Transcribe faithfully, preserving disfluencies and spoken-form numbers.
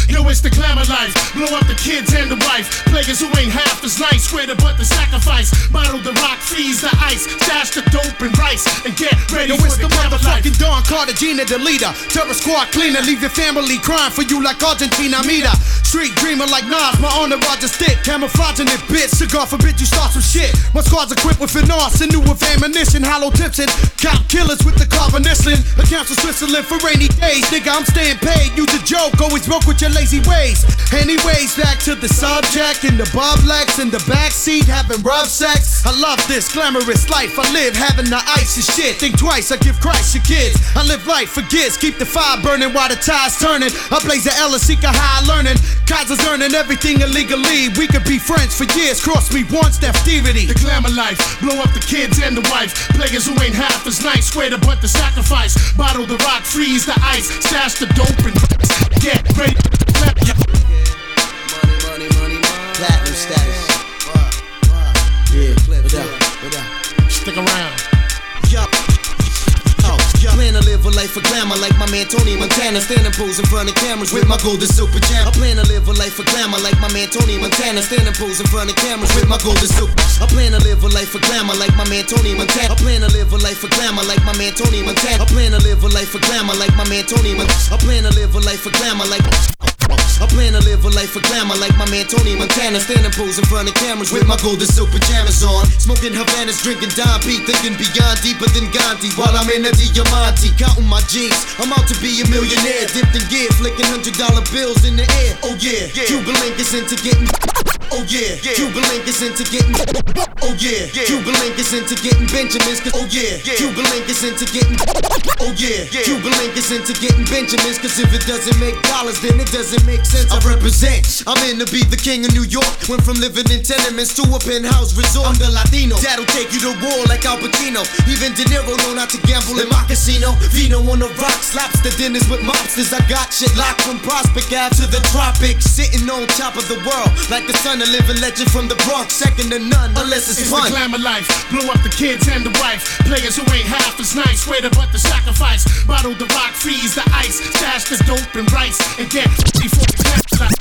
Yo, it's the glamour life. Blow up the kids and the wife. Players who ain't half as nice. Swear to but the sacrifice. Bottle the rock, freeze the ice. Stash the dope and rice. And get ready Yo, for it's the the glamour life. motherfucking Don Cartagena, the leader. Terror squad cleaner, leave your family crying for you like Argentina. Mita. Street dreamer like Nas, my owner Roger Stick. Camouflaging it, bitch. Cigar forbid you start some shit. My squad's equipped with finesse and new with ammunition. Hollow tips and cop killers with the carbonisling. Accounts of Switzerland for rainy days. Nigga, I'm staying paid. Use a joke, always broke with your lazy ways. Anyways, back to the subject. In the Bob Lex, in the backseat, having rough sex. I love this glamorous life I live, having the ice and shit. Think twice, I give Christ your kids. I live life for kids, keep the fire burning while the tide's turning. I blaze the L and seek a high learning. Kaiser's earning everything illegally. We could be friends for years, cross me once, that activity. The glamour life, blow up the kids and the wife. Players who ain't half as nice, swear to but the sacrifice. Bottle the rock, freeze the ice. Stash the dope and get ready. Money, money, money, money. Platinum status. Yeah, what up, what up? Stick around. Yup. Oh, plan to live a life of glamour like my man Tony Montana. Stand and pose in front of cameras with my golden silk pajama. I plan to live a life of glamour like my man Tony Montana. Stand and pose in front of cameras with my golden silk. I plan to live a life of glamour like my man Tony Montana. I plan to live a life of glamour like my man Tony Montana. I plan to live a life of glamour like my man Tony Montana. I plan to live a life of glamour like I plan to live a life of glamour like my man Tony Montana. Stand and pose in front of cameras with my golden silk pajamas on. Smoking Havanas, drinking Don P, thinking beyond deeper than Gandhi. While I'm in a Diamante, counting my G's. I'm out to be a millionaire, dipped in gear, flicking hundred dollar bills in the air. Oh yeah, yeah. Cuban Link is into getting. Oh yeah, yeah. Cuban Link is into getting. Oh yeah, yeah. Cuban Link is into getting Benjamins. Cause, oh yeah, yeah. Cuban Link is into getting. Oh yeah, yeah. Cuban Link is into getting Benjamins. Cause if it doesn't make dollars, then it doesn't make sense. I represent. I'm in to be the king of New York. Went from living in tenements to a penthouse resort. I'm the Latino that'll take you to war like Al Pacino. Even De Niro know not to gamble in my casino. Vino on the rocks, lobster dinners with mobsters. I got shit locked from Prospect Ave to the tropics. Sitting on top of the world like the son of living legend from the Bronx. Second to none unless it's, it's fun. The glamour life, blow up the kids and the wife. Players who ain't half as nice, swear to but the sacrifice. Bottle the rock, freeze the ice. Stash the dope and rice and get ready for the glamour life.